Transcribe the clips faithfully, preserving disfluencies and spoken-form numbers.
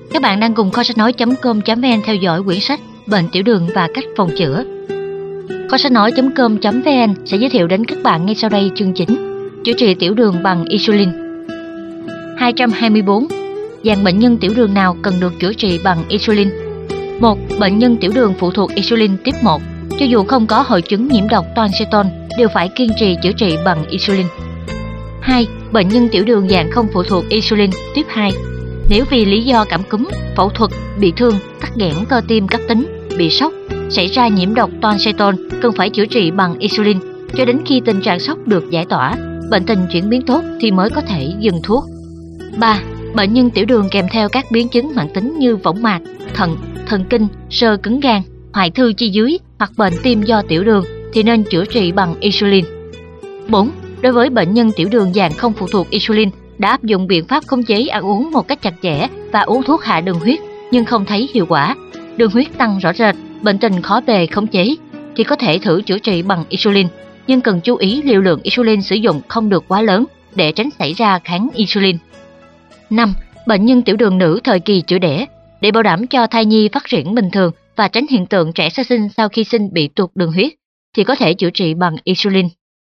Các bạn đang cùng kho sách nói chấm com chấm vn theo dõi quyển sách Bệnh tiểu đường và cách phòng chữa. Kho sách nói chấm com chấm vn sẽ giới thiệu đến các bạn ngay sau đây chương chính: chữa trị tiểu đường bằng insulin. hai trăm hai mươi tư. Dạng bệnh nhân tiểu đường nào cần được chữa trị bằng insulin? một. Bệnh nhân tiểu đường phụ thuộc insulin tiếp một, cho dù không có hội chứng nhiễm độc toan ceton, đều phải kiên trì chữa trị bằng insulin. hai. Bệnh nhân tiểu đường dạng không phụ thuộc insulin tiếp hai, nếu vì lý do cảm cúm, phẫu thuật, bị thương, tắc nghẽn cơ tim cấp tính, bị sốc, xảy ra nhiễm độc toan ceton, cần phải chữa trị bằng insulin cho đến khi tình trạng sốc được giải tỏa, bệnh tình chuyển biến tốt thì mới có thể dừng thuốc. ba. Bệnh nhân tiểu đường kèm theo các biến chứng mãn tính như võng mạc, thận, thần kinh, xơ cứng gan, hoại thư chi dưới hoặc bệnh tim do tiểu đường thì nên chữa trị bằng insulin. bốn. Đối với bệnh nhân tiểu đường dạng không phụ thuộc insulin đã áp dụng biện pháp khống chế ăn uống một cách chặt chẽ và uống thuốc hạ đường huyết nhưng không thấy hiệu quả, đường huyết tăng rõ rệt, bệnh tình khó bề khống chế thì có thể thử chữa trị bằng insulin, nhưng cần chú ý liều lượng insulin sử dụng không được quá lớn để tránh xảy ra kháng insulin. năm. Bệnh nhân tiểu đường nữ thời kỳ chữa đẻ, để bảo đảm cho thai nhi phát triển bình thường và tránh hiện tượng trẻ sơ sinh sau khi sinh bị tụt đường huyết thì có thể chữa trị bằng insulin.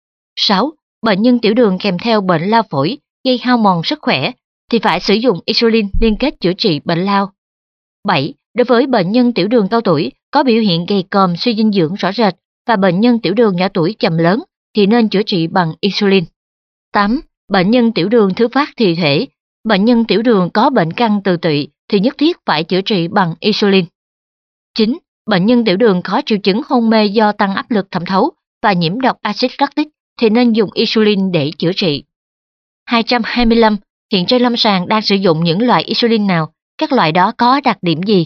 sáu. Bệnh nhân tiểu đường kèm theo bệnh lao phổi gây hao mòn sức khỏe thì phải sử dụng insulin liên kết chữa trị bệnh lao. bảy. Đối với bệnh nhân tiểu đường cao tuổi có biểu hiện gầy còm, suy dinh dưỡng rõ rệt và bệnh nhân tiểu đường nhỏ tuổi chậm lớn thì nên chữa trị bằng insulin. tám. Bệnh nhân tiểu đường thứ phát thì thể, bệnh nhân tiểu đường có bệnh căn từ tụy thì nhất thiết phải chữa trị bằng insulin. chín. Bệnh nhân tiểu đường có triệu chứng hôn mê do tăng áp lực thẩm thấu và nhiễm độc axit lactic thì nên dùng insulin để chữa trị. hai trăm hai mươi lăm. Hiện trên lâm sàng đang sử dụng những loại insulin nào? Các loại đó có đặc điểm gì?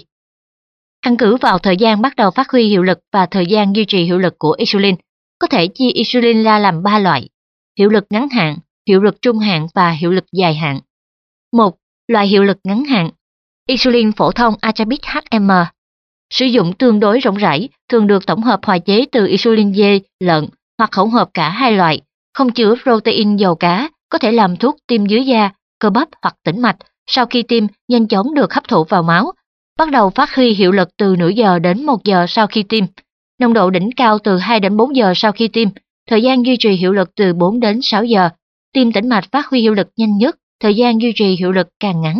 Căn cứ vào thời gian bắt đầu phát huy hiệu lực và thời gian duy trì hiệu lực của insulin, có thể chia insulin ra làm ba loại: hiệu lực ngắn hạn, hiệu lực trung hạn và hiệu lực dài hạn. một. Loại hiệu lực ngắn hạn. Insulin phổ thông Atrabit hát em, sử dụng tương đối rộng rãi, thường được tổng hợp hòa chế từ insulin dê, lợn hoặc hỗn hợp cả hai loại, không chứa protein dầu cá, có thể làm thuốc tiêm dưới da, cơ bắp hoặc tĩnh mạch. Sau khi tiêm, nhanh chóng được hấp thụ vào máu, bắt đầu phát huy hiệu lực từ nửa giờ đến một giờ sau khi tiêm. Nồng độ đỉnh cao từ hai đến bốn giờ sau khi tiêm, thời gian duy trì hiệu lực từ bốn đến sáu giờ. Tiêm tĩnh mạch phát huy hiệu lực nhanh nhất, thời gian duy trì hiệu lực càng ngắn.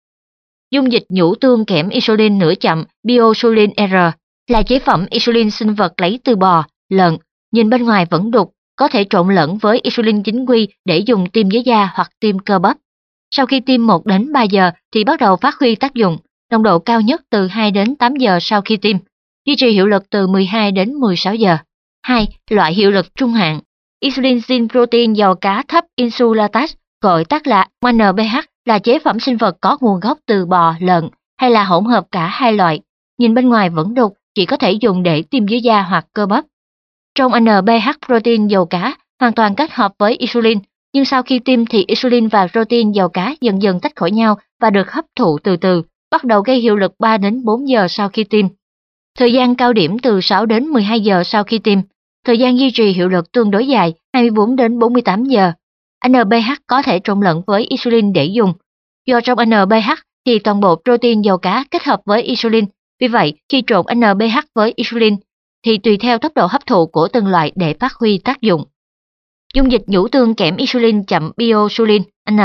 Dung dịch nhũ tương kẽm insulin nửa chậm Biosulin R là chế phẩm insulin sinh vật lấy từ bò, lợn, nhìn bên ngoài vẫn đục, có thể trộn lẫn với insulin chính quy để dùng tiêm dưới da hoặc tiêm cơ bắp. Sau khi tiêm một đến ba giờ thì bắt đầu phát huy tác dụng, nồng độ cao nhất từ hai đến tám giờ sau khi tiêm, duy trì hiệu lực từ mười hai đến mười sáu giờ. hai. Loại hiệu lực trung hạn. Insulin gene protein dầu cá thấp insulatase, gọi tắt là en pê hát, là chế phẩm sinh vật có nguồn gốc từ bò, lợn hay là hỗn hợp cả hai loại. Nhìn bên ngoài vẫn đục, chỉ có thể dùng để tiêm dưới da hoặc cơ bắp. Trong en pê hát protein dầu cá hoàn toàn kết hợp với insulin, nhưng sau khi tiêm thì insulin và protein dầu cá dần dần tách khỏi nhau và được hấp thụ từ từ, bắt đầu gây hiệu lực ba đến bốn giờ sau khi tiêm. Thời gian cao điểm từ sáu đến mười hai giờ sau khi tiêm. Thời gian duy trì hiệu lực tương đối dài, hai mươi bốn đến bốn mươi tám giờ. en pê hát có thể trộn lẫn với insulin để dùng. Do trong en pê hát thì toàn bộ protein dầu cá kết hợp với insulin, vì vậy khi trộn en pê hát với insulin thì tùy theo tốc độ hấp thụ của từng loại để phát huy tác dụng. Dung dịch nhũ tương kẽm insulin chậm Biosulin N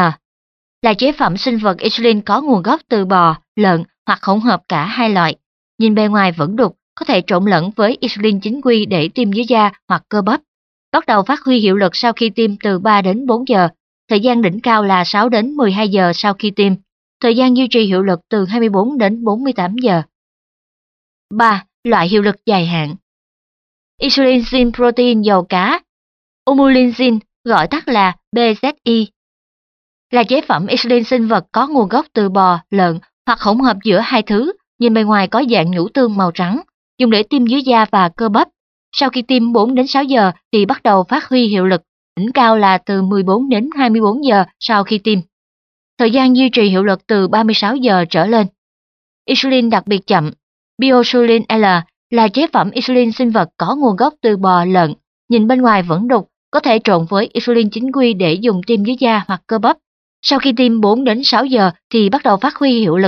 là chế phẩm sinh vật insulin có nguồn gốc từ bò, lợn hoặc hỗn hợp cả hai loại. Nhìn bề ngoài vẫn đục, có thể trộn lẫn với insulin chính quy để tiêm dưới da hoặc cơ bắp. Bắt đầu phát huy hiệu lực sau khi tiêm từ ba đến bốn giờ, thời gian đỉnh cao là sáu đến mười hai giờ sau khi tiêm. Thời gian duy trì hiệu lực từ hai mươi bốn đến bốn mươi tám giờ. ba. Loại hiệu lực dài hạn. Insulin gene protein dầu cá Humulin gene, gọi tắt là bê zét i, là chế phẩm insulin sinh vật có nguồn gốc từ bò, lợn hoặc hỗn hợp giữa hai thứ, nhìn bề ngoài có dạng nhũ tương màu trắng, dùng để tiêm dưới da và cơ bắp. Sau khi tiêm bốn đến sáu giờ thì bắt đầu phát huy hiệu lực, đỉnh cao là từ mười bốn đến hai mươi bốn giờ sau khi tiêm. Thời gian duy trì hiệu lực từ ba mươi sáu giờ trở lên. Insulin đặc biệt chậm Biosulin L là chế phẩm insulin sinh vật có nguồn gốc từ bò, lợn, nhìn bên ngoài vẫn đục, có thể trộn với insulin chính quy để dùng tiêm dưới da hoặc cơ bắp. Sau khi tiêm bốn đến sáu giờ thì bắt đầu phát huy hiệu lực,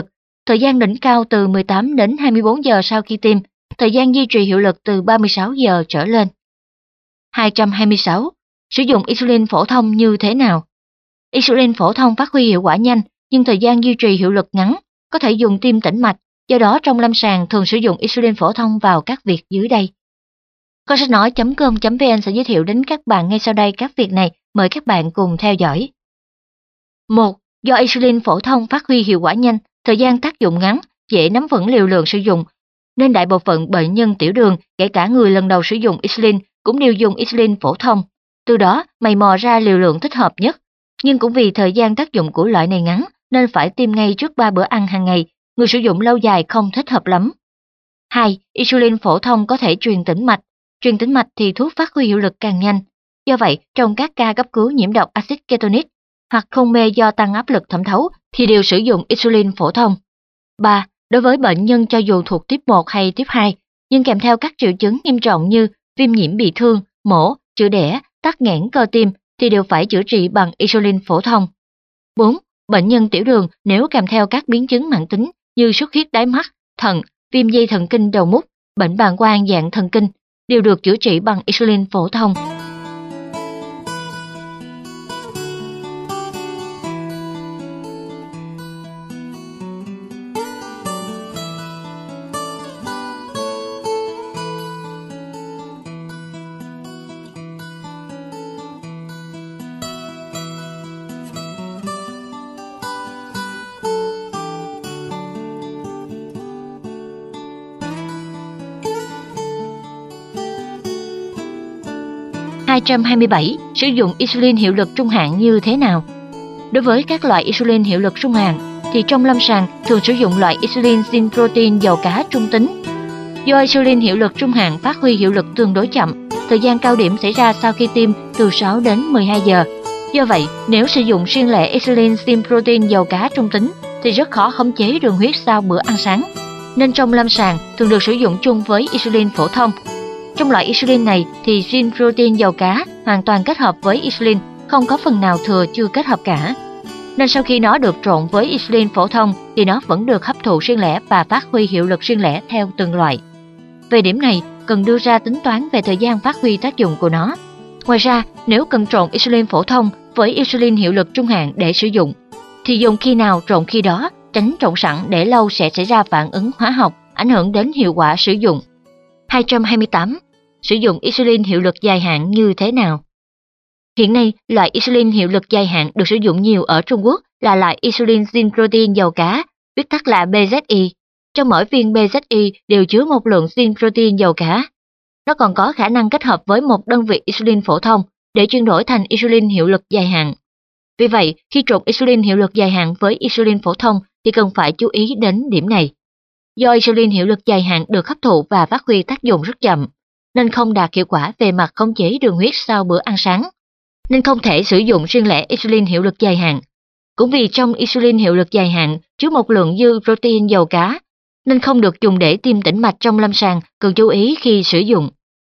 thời gian đỉnh cao từ mười tám đến hai mươi bốn giờ sau khi tiêm, thời gian duy trì hiệu lực từ ba mươi sáu giờ trở lên. hai trăm hai mươi sáu. Sử dụng insulin phổ thông như thế nào? Insulin phổ thông phát huy hiệu quả nhanh, nhưng thời gian duy trì hiệu lực ngắn, có thể dùng tiêm tĩnh mạch, do đó trong lâm sàng thường sử dụng insulin phổ thông vào các việc dưới đây. Kho sách nói chấm com chấm vn sẽ giới thiệu đến các bạn ngay sau đây các việc này, mời các bạn cùng theo dõi. một. Do insulin phổ thông phát huy hiệu quả nhanh, thời gian tác dụng ngắn, dễ nắm vững liều lượng sử dụng, nên đại bộ phận bệnh nhân tiểu đường, kể cả người lần đầu sử dụng insulin, cũng đều dùng insulin phổ thông. Từ đó, mày mò ra liều lượng thích hợp nhất. Nhưng cũng vì thời gian tác dụng của loại này ngắn, nên phải tiêm ngay trước ba bữa ăn hàng ngày, người sử dụng lâu dài không thích hợp lắm. hai. Insulin phổ thông có thể truyền tĩnh mạch. Truyền tĩnh mạch thì thuốc phát huy hiệu lực càng nhanh. Do vậy, trong các ca cấp cứu nhiễm độc axit ketonic hoặc hôn mê do tăng áp lực thẩm thấu thì đều sử dụng insulin phổ thông. ba. Đối với bệnh nhân cho dù thuộc tuyếp một hay tuyếp hai, nhưng kèm theo các triệu chứng nghiêm trọng như viêm nhiễm bị thương, mổ, chữa đẻ, tắc nghẽn cơ tim thì đều phải chữa trị bằng insulin phổ thông. bốn. Bệnh nhân tiểu đường nếu kèm theo các biến chứng mãn tính như xuất huyết đáy mắt, thận, viêm dây thần kinh đầu mút, bệnh bàng quang dạng thần kinh đều được chữa trị bằng insulin phổ thông. hai trăm hai mươi bảy. Sử dụng insulin hiệu lực trung hạn như thế nào? Đối với các loại insulin hiệu lực trung hạn, thì trong lâm sàng thường sử dụng loại insulin Synprotein dầu cá trung tính. Do insulin hiệu lực trung hạn phát huy hiệu lực tương đối chậm, thời gian cao điểm xảy ra sau khi tiêm từ sáu đến mười hai giờ. Do vậy, nếu sử dụng riêng lẻ insulin Synprotein dầu cá trung tính thì rất khó khống chế đường huyết sau bữa ăn sáng, nên trong lâm sàng thường được sử dụng chung với insulin phổ thông. Trong loại insulin này thì Synprotein dầu cá hoàn toàn kết hợp với insulin, không có phần nào thừa chưa kết hợp cả. Nên sau khi nó được trộn với insulin phổ thông thì nó vẫn được hấp thụ riêng lẻ và phát huy hiệu lực riêng lẻ theo từng loại. Về điểm này, cần đưa ra tính toán về thời gian phát huy tác dụng của nó. Ngoài ra, nếu cần trộn insulin phổ thông với insulin hiệu lực trung hạn để sử dụng, thì dùng khi nào trộn khi đó, tránh trộn sẵn để lâu sẽ xảy ra phản ứng hóa học, ảnh hưởng đến hiệu quả sử dụng. hai trăm hai mươi tám. Sử dụng insulin hiệu lực dài hạn như thế nào? Hiện nay, loại insulin hiệu lực dài hạn được sử dụng nhiều ở Trung Quốc là loại insulin Synprotein dầu cá, viết tắt là B Z I. Trong mỗi viên B Z I đều chứa một lượng Synprotein dầu cá. Nó còn có khả năng kết hợp với một đơn vị insulin phổ thông để chuyển đổi thành insulin hiệu lực dài hạn. Vì vậy, khi trộn insulin hiệu lực dài hạn với insulin phổ thông thì cần phải chú ý đến điểm này. Do insulin hiệu lực dài hạn được hấp thụ và phát huy tác dụng rất chậm, nên không đạt hiệu quả về mặt khống chế đường huyết sau bữa ăn sáng, nên không thể sử dụng riêng lẻ insulin hiệu lực dài hạn. Cũng vì trong insulin hiệu lực dài hạn chứa một lượng dư protein dầu cá, nên không được dùng để tiêm tĩnh mạch trong lâm sàng, cần chú ý khi sử dụng.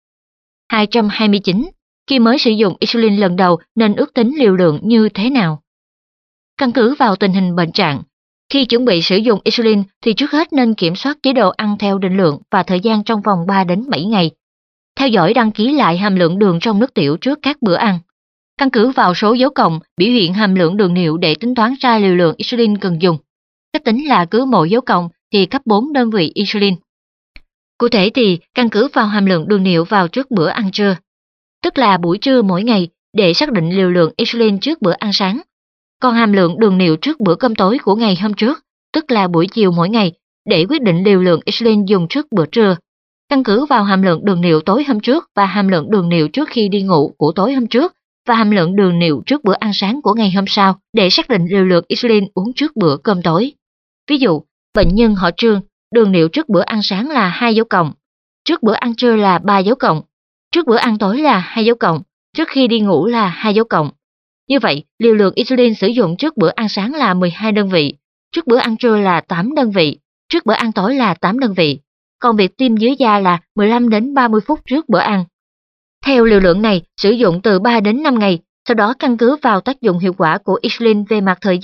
hai trăm hai mươi chín. Khi mới sử dụng insulin lần đầu nên ước tính liều lượng như thế nào? Căn cứ vào tình hình bệnh trạng, khi chuẩn bị sử dụng insulin thì trước hết nên kiểm soát chế độ ăn theo định lượng và thời gian trong vòng ba đến bảy ngày. Theo dõi đăng ký lại hàm lượng đường trong nước tiểu trước các bữa ăn. Căn cứ vào số dấu cộng biểu hiện hàm lượng đường niệu để tính toán ra liều lượng insulin cần dùng. Cách tính là cứ mỗi dấu cộng thì cấp bốn đơn vị insulin. Cụ thể thì căn cứ vào hàm lượng đường niệu vào trước bữa ăn trưa, tức là buổi trưa mỗi ngày để xác định liều lượng insulin trước bữa ăn sáng. Còn hàm lượng đường niệu trước bữa cơm tối của ngày hôm trước, tức là buổi chiều mỗi ngày để quyết định liều lượng insulin dùng trước bữa trưa. Căn cứ vào hàm lượng đường niệu tối hôm trước và hàm lượng đường niệu trước khi đi ngủ của tối hôm trước và hàm lượng đường niệu trước bữa ăn sáng của ngày hôm sau để xác định liều lượng insulin uống trước bữa cơm tối. Ví dụ, bệnh nhân họ Trương, đường niệu trước bữa ăn sáng là hai dấu cộng, trước bữa ăn trưa là ba dấu cộng, trước bữa ăn tối là hai dấu cộng, trước khi đi ngủ là hai dấu cộng. Như vậy, liều lượng insulin sử dụng trước bữa ăn sáng là mười hai đơn vị, trước bữa ăn trưa là tám đơn vị, trước bữa ăn tối là tám đơn vị. Còn việc tiêm dưới da là mười lăm đến ba mươi phút trước bữa ăn. Theo liều lượng này, sử dụng từ ba đến năm ngày, sau đó căn cứ vào tác dụng hiệu quả của insulin về mặt thời gian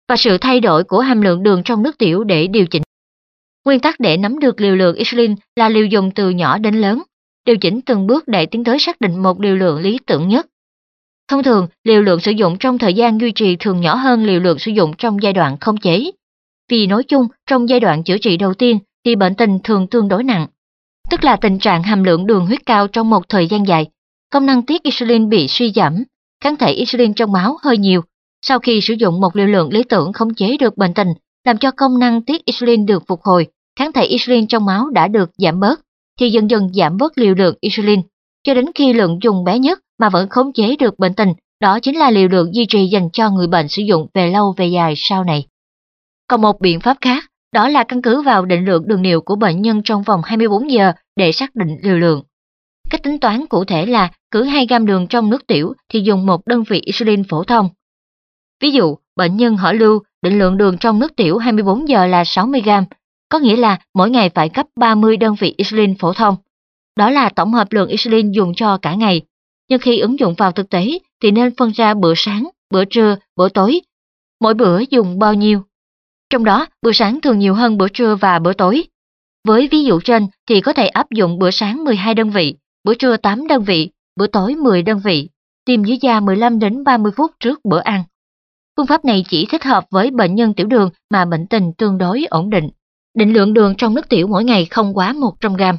và sự thay đổi của hàm lượng đường trong nước tiểu để điều chỉnh. Nguyên tắc để nắm được liều lượng insulin là liều dùng từ nhỏ đến lớn, điều chỉnh từng bước để tiến tới xác định một liều lượng lý tưởng nhất. Thông thường, liều lượng sử dụng trong thời gian duy trì thường nhỏ hơn liều lượng sử dụng trong giai đoạn khống chế. Vì nói chung, trong giai đoạn chữa trị đầu tiên thì bệnh tình thường tương đối nặng, tức là tình trạng hàm lượng đường huyết cao trong một thời gian dài, công năng tiết insulin bị suy giảm, kháng thể insulin trong máu hơi nhiều. Sau khi sử dụng một liều lượng lý tưởng khống chế được bệnh tình, làm cho công năng tiết insulin được phục hồi, kháng thể insulin trong máu đã được giảm bớt, thì dần dần giảm bớt liều lượng insulin, cho đến khi lượng dùng bé nhất mà vẫn khống chế được bệnh tình, đó chính là liều lượng duy trì dành cho người bệnh sử dụng về lâu về dài sau này. Còn một biện pháp khác, đó là căn cứ vào định lượng đường niệu của bệnh nhân trong vòng hai mươi bốn giờ để xác định liều lượng. Cách tính toán cụ thể là cứ hai gam đường trong nước tiểu thì dùng một đơn vị insulin phổ thông. Ví dụ, bệnh nhân hỏi Lưu định lượng đường trong nước tiểu hai mươi bốn giờ là sáu mươi gam, có nghĩa là mỗi ngày phải cấp ba mươi đơn vị insulin phổ thông. Đó là tổng hợp lượng insulin dùng cho cả ngày. Nhưng khi ứng dụng vào thực tế thì nên phân ra bữa sáng, bữa trưa, bữa tối. Mỗi bữa dùng bao nhiêu? Trong đó, bữa sáng thường nhiều hơn bữa trưa và bữa tối. Với ví dụ trên thì có thể áp dụng bữa sáng mười hai đơn vị, bữa trưa tám đơn vị, bữa tối mười đơn vị, tiêm dưới da mười lăm đến ba mươi phút trước bữa ăn. Phương pháp này chỉ thích hợp với bệnh nhân tiểu đường mà bệnh tình tương đối ổn định. Định lượng đường trong nước tiểu mỗi ngày không quá một trăm gam.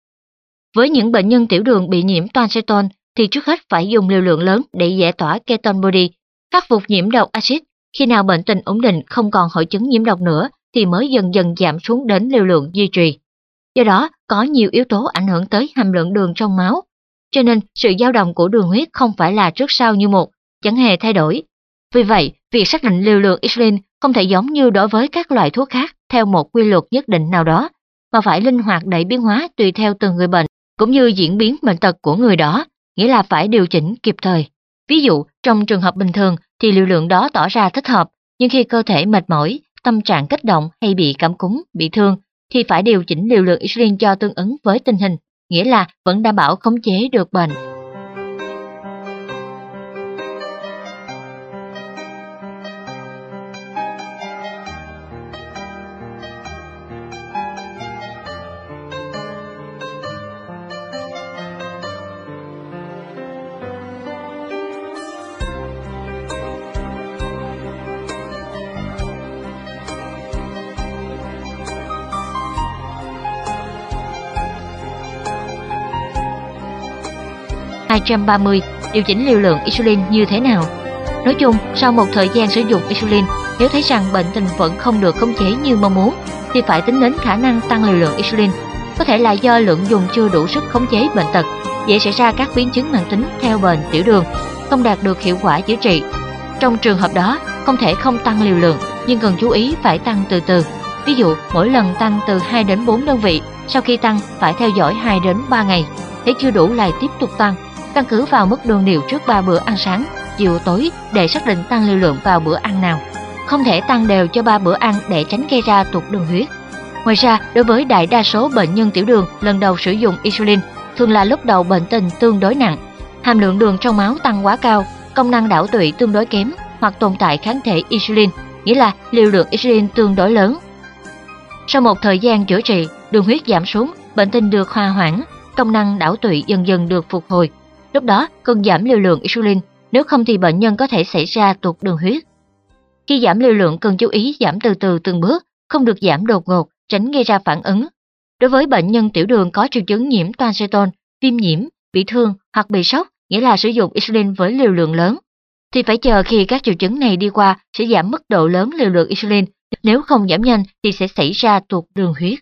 Với những bệnh nhân tiểu đường bị nhiễm toan ceton thì trước hết phải dùng liều lượng lớn để giải tỏa ketone body, khắc phục nhiễm độc axit. Khi nào bệnh tình ổn định không còn hội chứng nhiễm độc nữa thì mới dần dần giảm xuống đến liều lượng duy trì. Do đó, có nhiều yếu tố ảnh hưởng tới hàm lượng đường trong máu, cho nên sự dao động của đường huyết không phải là trước sau như một, chẳng hề thay đổi. Vì vậy, việc xác định liều lượng insulin không thể giống như đối với các loại thuốc khác theo một quy luật nhất định nào đó, mà phải linh hoạt để biến hóa tùy theo từng người bệnh, cũng như diễn biến bệnh tật của người đó, nghĩa là phải điều chỉnh kịp thời. Ví dụ, trong trường hợp bình thường thì liều lượng đó tỏ ra thích hợp, nhưng khi cơ thể mệt mỏi, tâm trạng kích động hay bị cảm cúm, bị thương, thì phải điều chỉnh liều lượng insulin cho tương ứng với tình hình, nghĩa là vẫn đảm bảo khống chế được bệnh. hai trăm ba mươi. Điều chỉnh liều lượng insulin như thế nào? Nói chung, sau một thời gian sử dụng insulin, nếu thấy rằng bệnh tình vẫn không được khống chế như mong muốn, thì phải tính đến khả năng tăng liều lượng insulin. Có thể là do lượng dùng chưa đủ sức khống chế bệnh tật, dễ xảy ra các biến chứng mãn tính theo bệnh tiểu đường, không đạt được hiệu quả chữa trị. Trong trường hợp đó, không thể không tăng liều lượng, nhưng cần chú ý phải tăng từ từ. Ví dụ, mỗi lần tăng từ hai đến bốn đơn vị, sau khi tăng phải theo dõi hai đến ba ngày, thấy chưa đủ lại tiếp tục tăng. Căn cứ vào mức đường niệu trước ba bữa ăn sáng, chiều tối để xác định tăng liều lượng vào bữa ăn nào. Không thể tăng đều cho ba bữa ăn để tránh gây ra tụt đường huyết. Ngoài ra, đối với đại đa số bệnh nhân tiểu đường lần đầu sử dụng insulin, thường là lúc đầu bệnh tình tương đối nặng, hàm lượng đường trong máu tăng quá cao, công năng đảo tụy tương đối kém hoặc tồn tại kháng thể insulin, nghĩa là liều lượng insulin tương đối lớn. Sau một thời gian chữa trị, đường huyết giảm xuống, bệnh tình được hòa hoãn, công năng đảo tụy dần dần được phục hồi. Lúc đó cần giảm liều lượng insulin, nếu không thì bệnh nhân có thể xảy ra tụt đường huyết. Khi giảm liều lượng cần chú ý giảm từ từ từng bước, không được giảm đột ngột, tránh gây ra phản ứng. Đối với bệnh nhân tiểu đường có triệu chứng nhiễm toan ceton, viêm nhiễm, bị thương hoặc bị sốc, nghĩa là sử dụng insulin với liều lượng lớn, thì phải chờ khi các triệu chứng này đi qua sẽ giảm mức độ lớn liều lượng insulin, nếu không giảm nhanh thì sẽ xảy ra tụt đường huyết.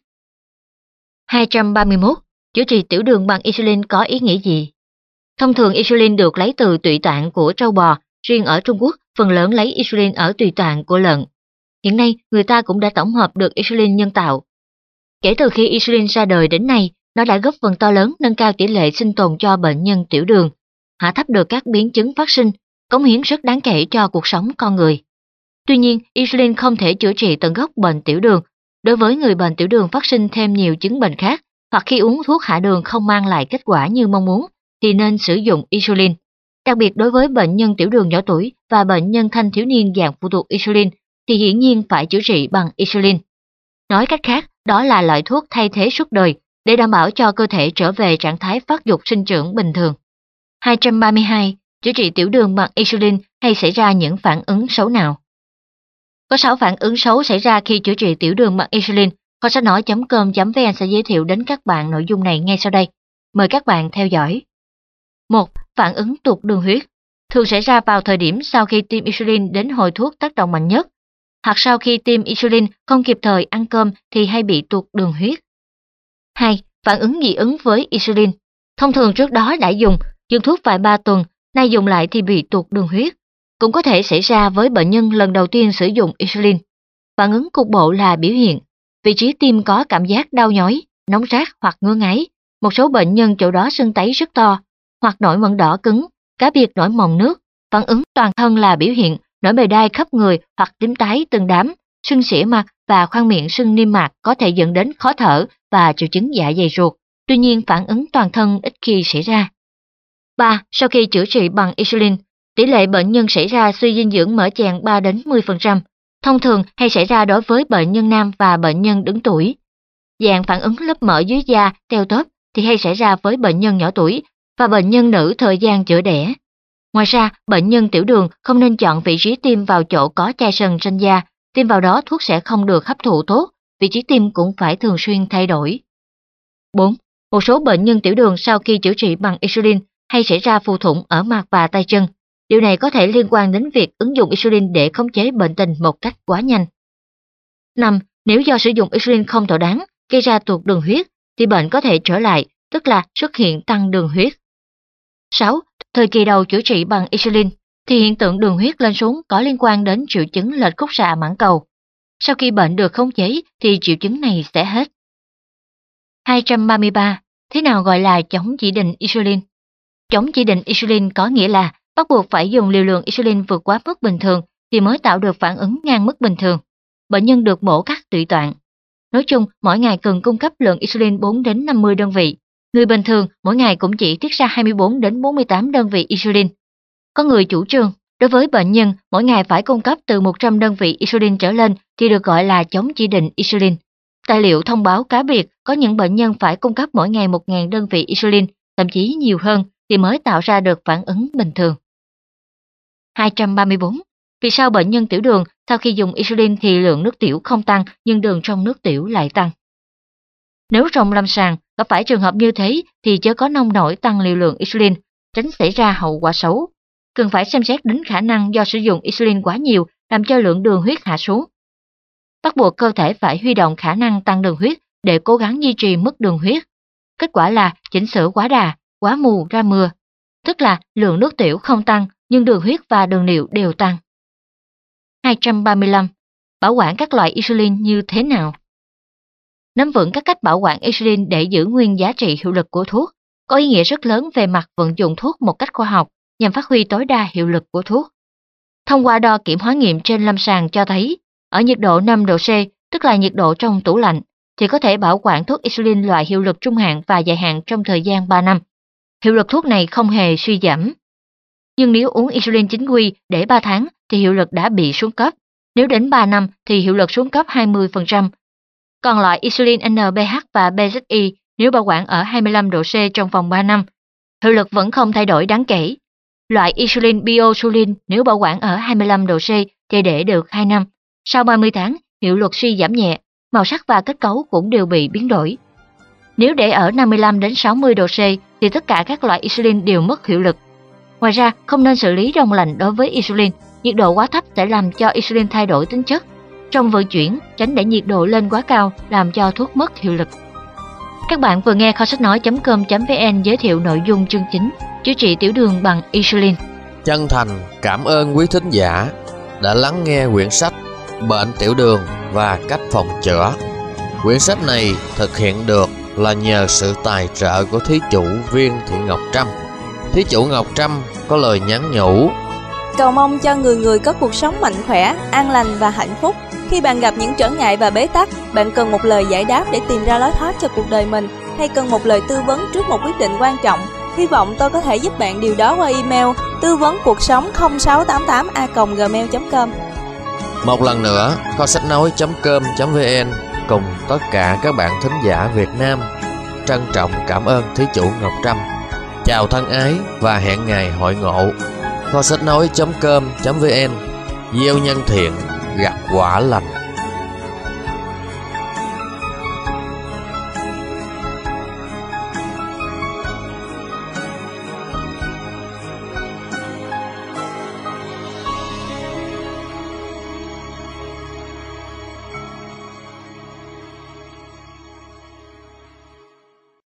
hai trăm ba mươi mốt. Chữa trị tiểu đường bằng insulin có ý nghĩa gì? Thông thường insulin được lấy từ tụy tạng của trâu bò, riêng ở Trung Quốc phần lớn lấy insulin ở tụy tạng của lợn. Hiện nay người ta cũng đã tổng hợp được insulin nhân tạo. Kể từ khi insulin ra đời đến nay, nó đã góp phần to lớn nâng cao tỷ lệ sinh tồn cho bệnh nhân tiểu đường, hạ thấp được các biến chứng phát sinh, cống hiến rất đáng kể cho cuộc sống con người. Tuy nhiên, insulin không thể chữa trị tận gốc bệnh tiểu đường. Đối với người bệnh tiểu đường phát sinh thêm nhiều chứng bệnh khác, hoặc khi uống thuốc hạ đường không mang lại kết quả như mong muốn, thì nên sử dụng insulin. Đặc biệt đối với bệnh nhân tiểu đường nhỏ tuổi và bệnh nhân thanh thiếu niên dạng phụ thuộc insulin, thì hiển nhiên phải chữa trị bằng insulin. Nói cách khác, đó là loại thuốc thay thế suốt đời để đảm bảo cho cơ thể trở về trạng thái phát dục sinh trưởng bình thường. hai trăm ba mươi hai. Chữa trị tiểu đường bằng insulin hay xảy ra những phản ứng xấu nào? Có sáu phản ứng xấu xảy ra khi chữa trị tiểu đường bằng insulin. Kho sách nói chấm com chấm vn sẽ giới thiệu đến các bạn nội dung này ngay sau đây. Mời các bạn theo dõi. một. Phản ứng tụt đường huyết. Thường xảy ra vào thời điểm sau khi tiêm insulin đến hồi thuốc tác động mạnh nhất, hoặc sau khi tiêm insulin không kịp thời ăn cơm thì hay bị tụt đường huyết. hai. Phản ứng dị ứng với insulin. Thông thường trước đó đã dùng, dùng thuốc vài ba tuần, nay dùng lại thì bị tụt đường huyết. Cũng có thể xảy ra với bệnh nhân lần đầu tiên sử dụng insulin. Phản ứng cục bộ là biểu hiện. Vị trí tiêm có cảm giác đau nhói, nóng rát hoặc ngứa ngáy. Một số bệnh nhân chỗ đó sưng tấy rất to, hoặc nổi mẩn đỏ cứng, cá biệt nổi mòng nước. Phản ứng toàn thân là biểu hiện, nổi mề đai khắp người hoặc tím tái từng đám, sưng xỉa mặt và khoang miệng sưng niêm mạc có thể dẫn đến khó thở và triệu chứng dạ dày ruột. Tuy nhiên phản ứng toàn thân ít khi xảy ra. ba. Sau khi chữa trị bằng insulin, tỷ lệ bệnh nhân xảy ra suy dinh dưỡng mỡ chèn ba đến mười phần trăm. Thông thường hay xảy ra đối với bệnh nhân nam và bệnh nhân đứng tuổi. Dạng phản ứng lớp mỡ dưới da teo tóp thì hay xảy ra với bệnh nhân nhỏ tuổi và bệnh nhân nữ thời gian chữa đẻ. Ngoài ra, bệnh nhân tiểu đường không nên chọn vị trí tiêm vào chỗ có chai sần trên da, tiêm vào đó thuốc sẽ không được hấp thụ tốt, vị trí tiêm cũng phải thường xuyên thay đổi. bốn. Một số bệnh nhân tiểu đường sau khi chữa trị bằng insulin hay xảy ra phù thủng ở mặt và tay chân. Điều này có thể liên quan đến việc ứng dụng insulin để khống chế bệnh tình một cách quá nhanh. năm. Nếu do sử dụng insulin không thỏa đáng gây ra tụt đường huyết thì bệnh có thể trở lại, tức là xuất hiện tăng đường huyết. sáu. Thời kỳ đầu chữa trị bằng insulin thì hiện tượng đường huyết lên xuống có liên quan đến triệu chứng lệch khúc xạ mãn cầu. Sau khi bệnh được khống chế thì triệu chứng này sẽ hết. hai trăm ba mươi ba. Thế nào gọi là chống chỉ định insulin? Chống chỉ định insulin có nghĩa là bắt buộc phải dùng liều lượng insulin vượt quá mức bình thường thì mới tạo được phản ứng ngang mức bình thường. Bệnh nhân được mổ cắt tụy tạng. Nói chung, mỗi ngày cần cung cấp lượng insulin bốn đến năm mươi đơn vị. Người bình thường mỗi ngày cũng chỉ tiết ra hai mươi bốn đến bốn mươi tám đơn vị insulin. Có người chủ trương, đối với bệnh nhân mỗi ngày phải cung cấp từ một trăm đơn vị insulin trở lên thì được gọi là chống chỉ định insulin. Tài liệu thông báo cá biệt có những bệnh nhân phải cung cấp mỗi ngày một nghìn đơn vị insulin, thậm chí nhiều hơn thì mới tạo ra được phản ứng bình thường. hai trăm ba mươi bốn. Vì sao bệnh nhân tiểu đường sau khi dùng insulin thì lượng nước tiểu không tăng nhưng đường trong nước tiểu lại tăng? Nếu trong lâm sàng gặp phải trường hợp như thế thì chớ có nông nổi tăng liều lượng insulin, tránh xảy ra hậu quả xấu. Cần phải xem xét đến khả năng do sử dụng insulin quá nhiều làm cho lượng đường huyết hạ xuống. Bắt buộc cơ thể phải huy động khả năng tăng đường huyết để cố gắng duy trì mức đường huyết. Kết quả là chỉnh sửa quá đà, quá mù ra mưa, tức là lượng nước tiểu không tăng nhưng đường huyết và đường niệu đều tăng. hai trăm ba mươi lăm. Bảo quản các loại insulin như thế nào? Nắm vững các cách bảo quản insulin để giữ nguyên giá trị hiệu lực của thuốc có ý nghĩa rất lớn về mặt vận dụng thuốc một cách khoa học nhằm phát huy tối đa hiệu lực của thuốc. Thông qua đo kiểm hóa nghiệm trên lâm sàng cho thấy, ở nhiệt độ năm độ C, tức là nhiệt độ trong tủ lạnh, thì có thể bảo quản thuốc insulin loại hiệu lực trung hạn và dài hạn trong thời gian ba năm. Hiệu lực thuốc này không hề suy giảm. Nhưng nếu uống insulin chính quy để ba tháng thì hiệu lực đã bị xuống cấp. Nếu đến ba năm thì hiệu lực xuống cấp hai mươi phần trăm. Còn loại insulin en pê hát và bê zét i nếu bảo quản ở hai mươi lăm độ C trong vòng ba năm, hiệu lực vẫn không thay đổi đáng kể. Loại insulin biosulin nếu bảo quản ở hai mươi lăm độ C thì để được hai năm. Sau ba mươi tháng, hiệu lực suy giảm nhẹ, màu sắc và kết cấu cũng đều bị biến đổi. Nếu để ở năm mươi lăm đến sáu mươi độ C thì tất cả các loại insulin đều mất hiệu lực. Ngoài ra, không nên xử lý đông lạnh đối với insulin. Nhiệt độ quá thấp sẽ làm cho insulin thay đổi tính chất. Trong vận chuyển, tránh để nhiệt độ lên quá cao làm cho thuốc mất hiệu lực. Các bạn vừa nghe kho sách nói chấm com chấm vn giới thiệu nội dung chương chính chữa trị tiểu đường bằng insulin. Chân thành cảm ơn quý thính giả đã lắng nghe quyển sách Bệnh tiểu đường và cách phòng chữa. Quyển sách này thực hiện được là nhờ sự tài trợ của thí chủ Viên Thị Ngọc Trâm. Thí chủ Ngọc Trâm có lời nhắn nhủ: cầu mong cho người người có cuộc sống mạnh khỏe, an lành và hạnh phúc. Khi bạn gặp những trở ngại và bế tắc, bạn cần một lời giải đáp để tìm ra lối thoát cho cuộc đời mình, hay cần một lời tư vấn trước một quyết định quan trọng. Hy vọng tôi có thể giúp bạn điều đó qua email tư vấn cuộc sống không sáu tám tám a còng gmail chấm com. Một lần nữa, kho sách nói chấm com chấm vn cùng tất cả các bạn thính giả Việt Nam trân trọng cảm ơn thí chủ Ngọc Trâm. Chào thân ái và hẹn ngày hội ngộ. Kho sách nói chấm com chấm vn, gieo nhân thiện, gặt quả lành.